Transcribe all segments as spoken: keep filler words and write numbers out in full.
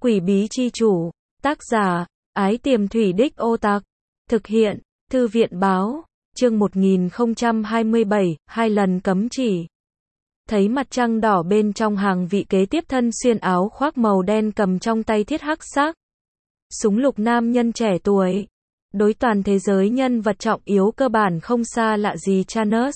Quỷ bí chi chủ, tác giả, Ái Tiềm Thủy Đích Ô Tạc, thực hiện, Thư viện báo, chương một nghìn không trăm hai mươi bảy, hai lần cấm chỉ. Thấy mặt trăng đỏ bên trong hàng vị kế tiếp thân xuyên áo khoác màu đen cầm trong tay thiết hắc sắc súng lục nam nhân trẻ tuổi. Đối toàn thế giới nhân vật trọng yếu cơ bản không xa lạ gì Thanos.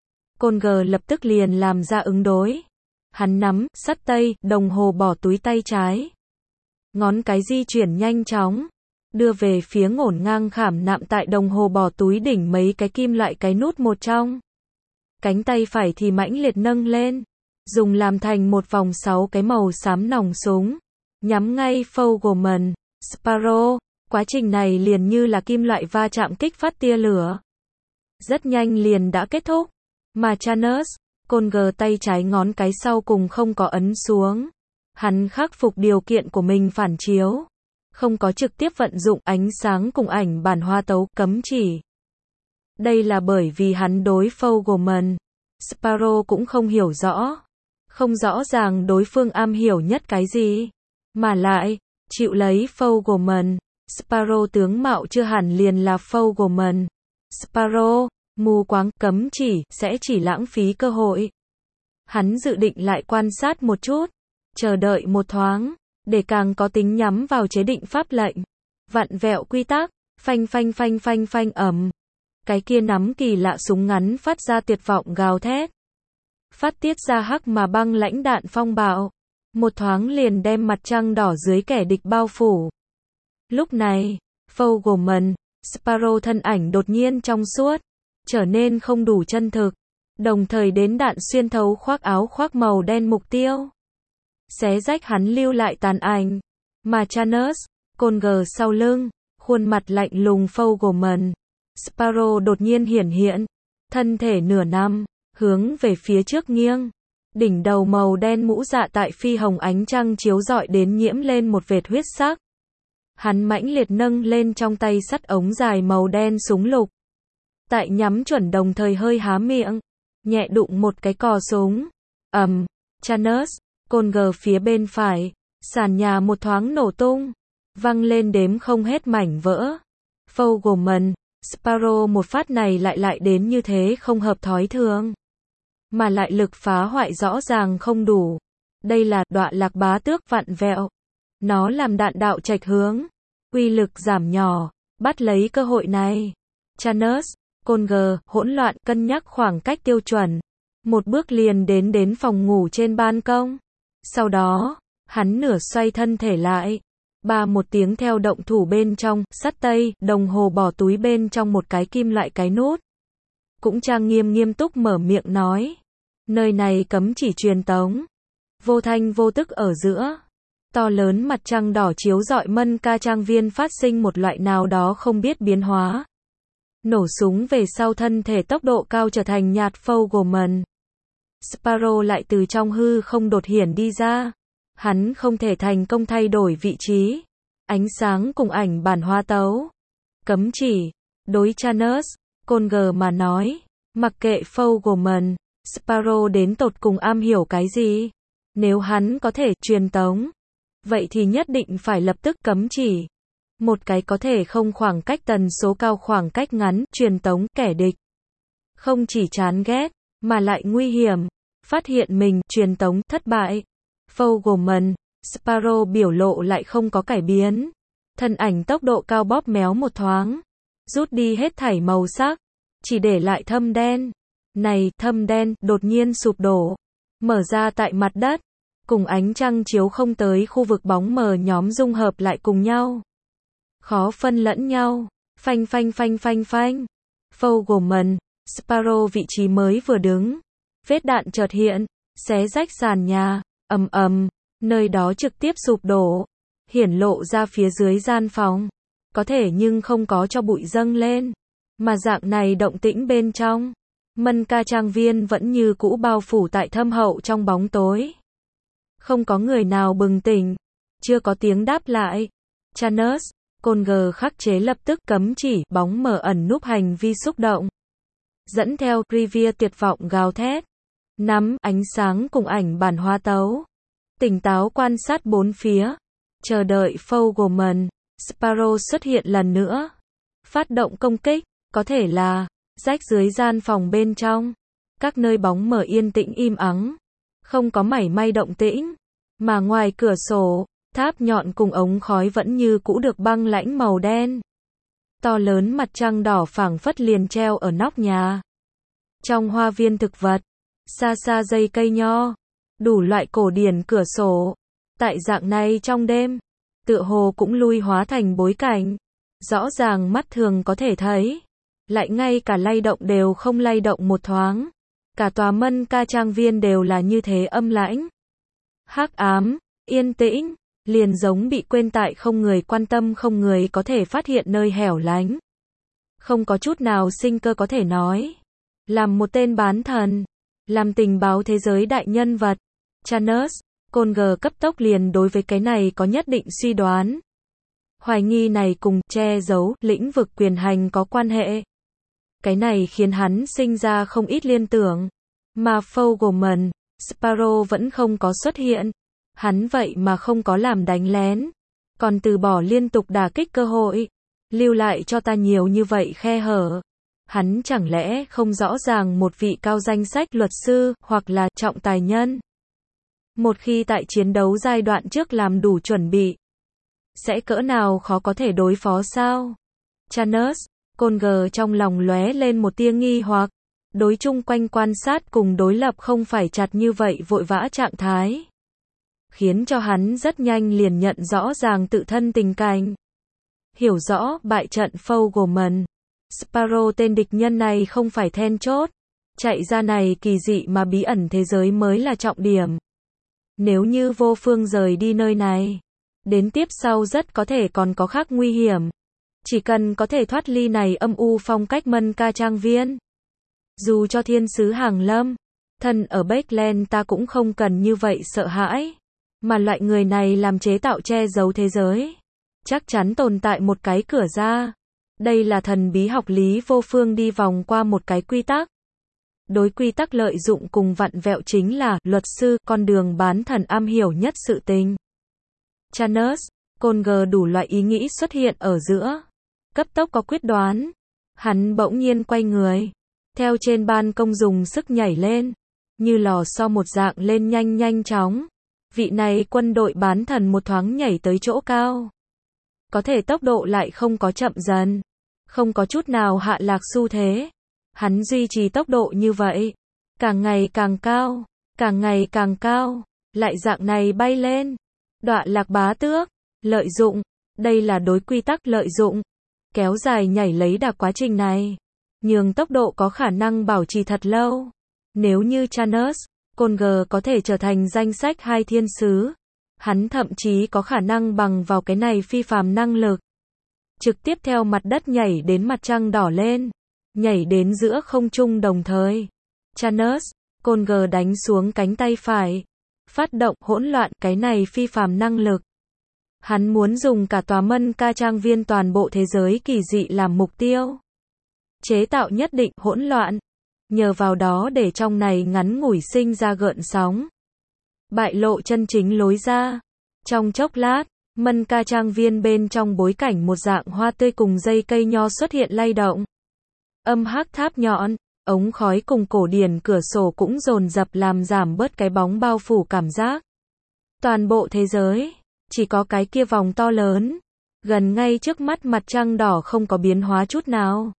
Conger lập tức liền làm ra ứng đối. Hắn nắm, sắt tay, đồng hồ bỏ túi tay trái. Ngón cái di chuyển nhanh chóng. Đưa về phía ngổn ngang khảm nạm tại đồng hồ bỏ túi đỉnh mấy cái kim loại cái nút một trong. Cánh tay phải thì mãnh liệt nâng lên. Dùng làm thành một vòng sáu cái màu xám nòng súng. Nhắm ngay Fogelman, Sparrow. Quá trình này liền như là kim loại va chạm kích phát tia lửa. Rất nhanh liền đã kết thúc. Mà Thanos, Conger tay trái ngón cái sau cùng không có ấn xuống. Hắn khắc phục điều kiện của mình phản chiếu. Không có trực tiếp vận dụng ánh sáng cùng ảnh bản hoa tấu cấm chỉ. Đây là bởi vì hắn đối Fogelman, Sparrow cũng không hiểu rõ. Không rõ ràng đối phương am hiểu nhất cái gì. Mà lại, chịu lấy Fogelman, Sparrow tướng mạo chưa hẳn liền là Fogelman. Sparrow, mù quáng, cấm chỉ, sẽ chỉ lãng phí cơ hội. Hắn dự định lại quan sát một chút, chờ đợi một thoáng, để càng có tính nhắm vào chế định pháp lệnh. Vặn vẹo quy tắc, phanh phanh phanh phanh phanh ầm. Cái kia nắm kỳ lạ súng ngắn phát ra tuyệt vọng gào thét. Phát tiết ra hắc mà băng lãnh đạn phong bạo. Một thoáng liền đem mặt trăng đỏ dưới kẻ địch bao phủ. Lúc này, Fogelman, Sparrow thân ảnh đột nhiên trong suốt, trở nên không đủ chân thực, đồng thời đến đạn xuyên thấu khoác áo khoác màu đen mục tiêu. Xé rách hắn lưu lại tàn ảnh, mà Thanos, Conger sau lưng, khuôn mặt lạnh lùng Fogelman, Sparrow đột nhiên hiển hiện, thân thể nửa nằm, hướng về phía trước nghiêng. Đỉnh đầu màu đen mũ dạ tại phi hồng ánh trăng chiếu rọi đến nhiễm lên một vệt huyết sắc. Hắn mãnh liệt nâng lên trong tay sắt ống dài màu đen súng lục. Tại nhắm chuẩn đồng thời hơi há miệng, nhẹ đụng một cái cò súng. Ầm, um, Thanos, Conger phía bên phải, sàn nhà một thoáng nổ tung, văng lên đếm không hết mảnh vỡ. Fogelman, Sparrow một phát này lại lại đến như thế không hợp thói thường. Mà lại lực phá hoại rõ ràng không đủ. Đây là đọa lạc bá tước vặn vẹo. Nó làm đạn đạo trạch hướng. Uy lực giảm nhỏ. Bắt lấy cơ hội này. Thanos, Conger, hỗn loạn cân nhắc khoảng cách tiêu chuẩn. Một bước liền đến đến phòng ngủ trên ban công. Sau đó, hắn nửa xoay thân thể lại. Ba một tiếng theo động thủ bên trong, sắt tay, đồng hồ bỏ túi bên trong một cái kim loại cái nút. Cũng trang nghiêm nghiêm túc mở miệng nói. Nơi này cấm chỉ truyền tống. Vô thanh vô tức ở giữa. To lớn mặt trăng đỏ chiếu rọi Mân Ca trang viên phát sinh một loại nào đó không biết biến hóa. Nổ súng về sau thân thể tốc độ cao trở thành nhạt Fogelman. Sparrow lại từ trong hư không đột hiển đi ra. Hắn không thể thành công thay đổi vị trí. Ánh sáng cùng ảnh bản hoa tấu. Cấm chỉ. Đối Thanos, Conger mà nói. Mặc kệ Fogelman, Sparrow đến tột cùng am hiểu cái gì. Nếu hắn có thể truyền tống. Vậy thì nhất định phải lập tức cấm chỉ. Một cái có thể không khoảng cách tần số cao khoảng cách ngắn, truyền tống kẻ địch. Không chỉ chán ghét, mà lại nguy hiểm. Phát hiện mình, truyền tống, thất bại. Fogelman, Sparrow biểu lộ lại không có cải biến. Thân ảnh tốc độ cao bóp méo một thoáng. Rút đi hết thảy màu sắc. Chỉ để lại thâm đen. Này, thâm đen, đột nhiên sụp đổ. Mở ra tại mặt đất. Cùng ánh trăng chiếu không tới khu vực bóng mờ nhóm dung hợp lại cùng nhau. Khó phân lẫn nhau. Phanh phanh phanh phanh phanh. Fogelman, Sparrow vị trí mới vừa đứng. Vết đạn chợt hiện. Xé rách sàn nhà. Ầm ầm. Nơi đó trực tiếp sụp đổ. Hiển lộ ra phía dưới gian phòng. Có thể nhưng không có cho bụi dâng lên. Mà dạng này động tĩnh bên trong. Mân Ca trang viên vẫn như cũ bao phủ tại thâm hậu trong bóng tối. Không có người nào bừng tỉnh. Chưa có tiếng đáp lại. Thanos, Conger khắc chế lập tức cấm chỉ bóng mờ ẩn núp hành vi xúc động. Dẫn theo Revere tuyệt vọng gào thét. Nắm ánh sáng cùng ảnh bản hoa tấu. Tỉnh táo quan sát bốn phía. chờ đợi Fogelman, Sparrow xuất hiện lần nữa. Phát động công kích, có thể là rách dưới gian phòng bên trong. Các nơi bóng mờ yên tĩnh im ắng, không có mảy may động tĩnh, mà ngoài cửa sổ, tháp nhọn cùng ống khói vẫn như cũ được băng lãnh màu đen. To lớn mặt trăng đỏ phảng phất liền treo ở nóc nhà. Trong hoa viên thực vật, xa xa dây cây nho, đủ loại cổ điển cửa sổ. Tại dạng này trong đêm, tựa hồ cũng lui hóa thành bối cảnh. Rõ ràng mắt thường có thể thấy, lại ngay cả lay động đều không lay động một thoáng. Cả tòa Mân Ca trang viên đều là như thế âm lãnh. Hắc ám, yên tĩnh, liền giống bị quên tại không người quan tâm không người có thể phát hiện nơi hẻo lánh. Không có chút nào sinh cơ có thể nói. Làm một tên bán thần, làm tình báo thế giới đại nhân vật, Chanus, Conger cấp tốc liền đối với cái này có nhất định suy đoán. Hoài nghi này cùng che giấu lĩnh vực quyền hành có quan hệ. Cái này khiến hắn sinh ra không ít liên tưởng. Mà Fogelman, Sparrow vẫn không có xuất hiện. Hắn vậy mà không có làm đánh lén. Còn từ bỏ liên tục đả kích cơ hội. Lưu lại cho ta nhiều như vậy khe hở. Hắn chẳng lẽ không rõ ràng một vị cao danh sách luật sư, hoặc là trọng tài nhân. Một khi tại chiến đấu giai đoạn trước làm đủ chuẩn bị, sẽ cỡ nào khó có thể đối phó sao? Chanus, Conger trong lòng lóe lên một tia nghi hoặc. Đối chung quanh quan sát cùng đối lập không phải chặt như vậy vội vã trạng thái. Khiến cho hắn rất nhanh liền nhận rõ ràng tự thân tình cảnh. Hiểu rõ bại trận Fogelman, Sparrow tên địch nhân này không phải then chốt. Chạy ra này kỳ dị mà bí ẩn thế giới mới là trọng điểm. Nếu như vô phương rời đi nơi này, đến tiếp sau rất có thể còn có khác nguy hiểm. Chỉ cần có thể thoát ly này âm u phong cách Mân Ca trang viên. Dù cho thiên sứ hàng lâm, thân ở Bakeland ta cũng không cần như vậy sợ hãi. Mà loại người này làm chế tạo che giấu thế giới. Chắc chắn tồn tại một cái cửa ra. Đây là thần bí học lý vô phương đi vòng qua một cái quy tắc. Đối quy tắc lợi dụng cùng vặn vẹo chính là luật sư, con đường bán thần am hiểu nhất sự tình. Chanus, Conger đủ loại ý nghĩ xuất hiện ở giữa. Cấp tốc có quyết đoán. Hắn bỗng nhiên quay người. Theo trên ban công dùng sức nhảy lên. Như lò xo một dạng lên nhanh nhanh chóng. Vị này quân đội bán thần một thoáng nhảy tới chỗ cao. Có thể tốc độ lại không có chậm dần. Không có chút nào hạ lạc xu thế. Hắn duy trì tốc độ như vậy. Càng ngày càng cao. Càng ngày càng cao. Lại dạng này bay lên. Đọa lạc bá tước. Lợi dụng. Đây là đối quy tắc lợi dụng. Kéo dài nhảy lấy đà quá trình này. Nhường tốc độ có khả năng bảo trì thật lâu. Nếu như Chanus, Conger có thể trở thành danh sách hai thiên sứ. Hắn thậm chí có khả năng bằng vào cái này phi phàm năng lực. Trực tiếp theo mặt đất nhảy đến mặt trăng đỏ lên. Nhảy đến giữa không trung đồng thời. Chanus, Conger đánh xuống cánh tay phải. Phát động hỗn loạn cái này phi phàm năng lực. Hắn muốn dùng cả tòa Mân Ca trang viên toàn bộ thế giới kỳ dị làm mục tiêu. Chế tạo nhất định hỗn loạn. Nhờ vào đó để trong này ngắn ngủi sinh ra gợn sóng. Bại lộ chân chính lối ra. Trong chốc lát, Mân Ca trang viên bên trong bối cảnh một dạng hoa tươi cùng dây cây nho xuất hiện lay động. Âm hắc tháp nhọn, ống khói cùng cổ điển cửa sổ cũng dồn dập làm giảm bớt cái bóng bao phủ cảm giác. Toàn bộ thế giới, chỉ có cái kia vòng to lớn, gần ngay trước mắt mặt trăng đỏ không có biến hóa chút nào.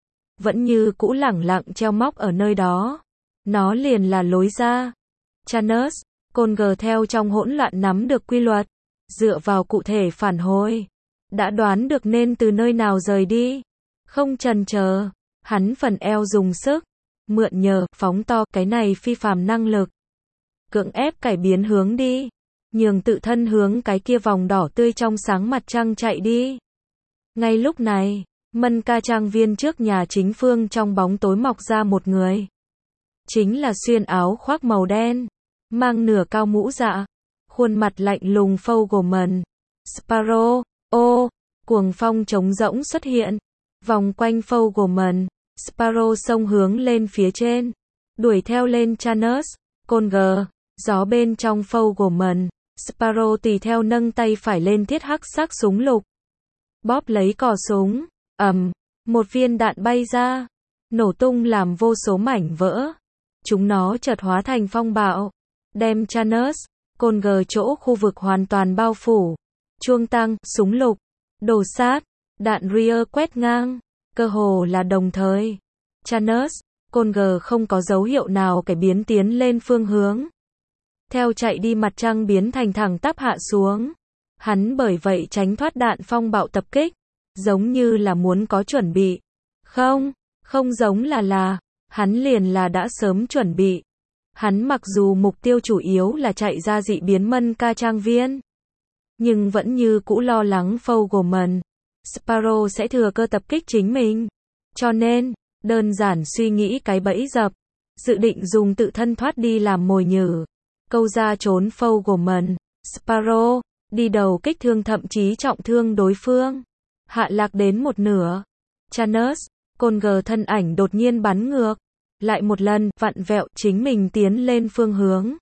Vẫn như cũ lẳng lặng treo móc ở nơi đó. Nó liền là lối ra. Chanus, Conger theo trong hỗn loạn nắm được quy luật. Dựa vào cụ thể phản hồi. Đã đoán được nên từ nơi nào rời đi. Không chần chờ. Hắn phần eo dùng sức. Mượn nhờ, phóng to cái này phi phàm năng lực. Cưỡng ép cải biến hướng đi. Nhường tự thân hướng cái kia vòng đỏ tươi trong sáng mặt trăng chạy đi. Ngay lúc này, Mân Ca trang viên trước nhà chính phương trong bóng tối mọc ra một người. Chính là xuyên áo khoác màu đen, mang nửa cao mũ dạ, khuôn mặt lạnh lùng Fogelman. Sparrow, ô, cuồng phong trống rỗng xuất hiện, vòng quanh Fogelman, Sparrow xông hướng lên phía trên, đuổi theo lên Chanus, Conger, gió bên trong Fogelman, Sparrow tùy theo nâng tay phải lên thiết hắc sắc súng lục. Bóp lấy cò súng, ầm, một viên đạn bay ra, nổ tung làm vô số mảnh vỡ. Chúng nó chợt hóa thành phong bạo, đem Chanus, Conger chỗ khu vực hoàn toàn bao phủ. Chuông tăng, súng lục, đồ sát, đạn rear quét ngang, cơ hồ là đồng thời. Chanus, Conger không có dấu hiệu nào cải biến tiến lên phương hướng. Theo chạy đi mặt trăng biến thành thẳng tắp hạ xuống. Hắn bởi vậy tránh thoát đạn phong bạo tập kích, giống như là muốn có chuẩn bị. Không, không giống là là, hắn liền là đã sớm chuẩn bị. Hắn mặc dù mục tiêu chủ yếu là chạy ra dị biến Mân Ca trang viên, nhưng vẫn như cũ lo lắng Fogelman, Sparrow sẽ thừa cơ tập kích chính mình. Cho nên, đơn giản suy nghĩ cái bẫy dập, dự định dùng tự thân thoát đi làm mồi nhử, câu ra trốn Fogelman. Sparrow đi đầu kích thương thậm chí trọng thương đối phương. Hạ lạc đến một nửa. Chanus, Conger thân ảnh đột nhiên bắn ngược. Lại một lần, vặn vẹo, chính mình tiến lên phương hướng.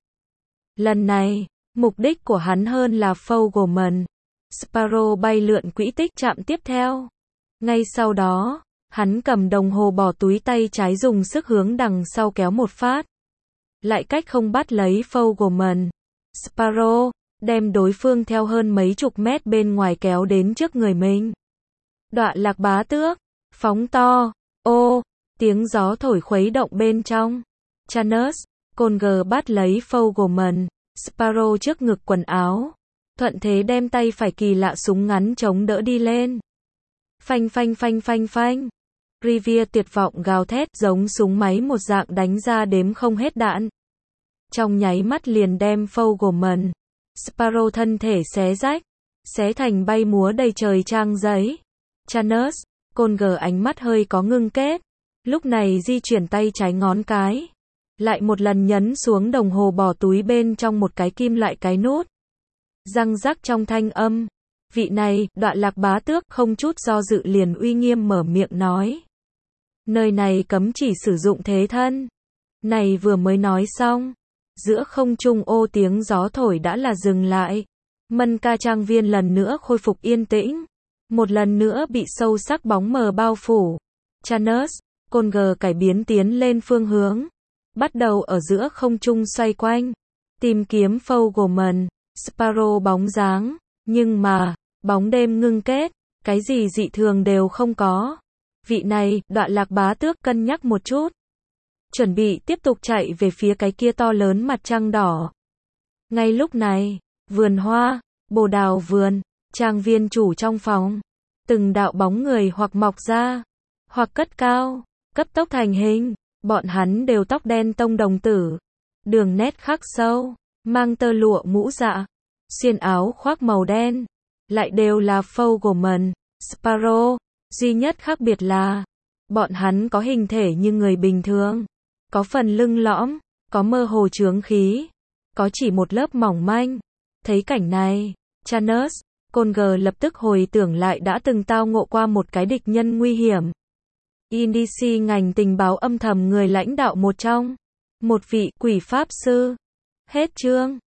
Lần này, mục đích của hắn hơn là Fogelman. Sparrow bay lượn quỹ tích chạm tiếp theo. Ngay sau đó, hắn cầm đồng hồ bỏ túi tay trái dùng sức hướng đằng sau kéo một phát. Lại cách không bắt lấy Fogelman. Sparrow đem đối phương theo hơn mấy chục mét bên ngoài kéo đến trước người mình. Đọa lạc bá tước, phóng to, ô, tiếng gió thổi khuấy động bên trong. Chanus, Conger bắt lấy Fogelman, Sparrow trước ngực quần áo, thuận thế đem tay phải kỳ lạ súng ngắn chống đỡ đi lên. Phanh phanh phanh phanh phanh. Rivier tuyệt vọng gào thét giống súng máy một dạng đánh ra đếm không hết đạn. Trong nháy mắt liền đem Fogelman, Sparrow thân thể xé rách, xé thành bay múa đầy trời trang giấy. Chanus, Conger ánh mắt hơi có ngưng kết, lúc này di chuyển tay trái ngón cái, lại một lần nhấn xuống đồng hồ bỏ túi bên trong một cái kim loại cái nút. Răng rắc trong thanh âm, vị này, Đọa lạc bá tước, không chút do dự liền uy nghiêm mở miệng nói. Nơi này cấm chỉ sử dụng thế thân. Này vừa mới nói xong, giữa không trung ô tiếng gió thổi đã là dừng lại. Mân Ca trang viên lần nữa khôi phục yên tĩnh. Một lần nữa bị sâu sắc bóng mờ bao phủ. Chanus, Conger cải biến tiến lên phương hướng. Bắt đầu ở giữa không trung xoay quanh. Tìm kiếm Fogelman, Sparrow bóng dáng. Nhưng mà, bóng đêm ngưng kết. Cái gì dị thường đều không có. Vị này, Đọa lạc bá tước cân nhắc một chút. Chuẩn bị tiếp tục chạy về phía cái kia to lớn mặt trăng đỏ. Ngay lúc này, vườn hoa, bồ đào vườn, trang viên chủ trong phòng. Từng đạo bóng người hoặc mọc ra, hoặc cất cao, cấp tốc thành hình. Bọn hắn đều tóc đen tông đồng tử, đường nét khắc sâu, mang tơ lụa mũ dạ, xiên áo khoác màu đen. Lại đều là Fogelman, Sparrow. Duy nhất khác biệt là, bọn hắn có hình thể như người bình thường. Có phần lưng lõm, có mơ hồ chướng khí, có chỉ một lớp mỏng manh. Thấy cảnh này, Chanus, Conger lập tức hồi tưởng lại đã từng tao ngộ qua một cái địch nhân nguy hiểm. Indici ngành tình báo âm thầm người lãnh đạo một trong. Một vị quỷ pháp sư. Hết chương.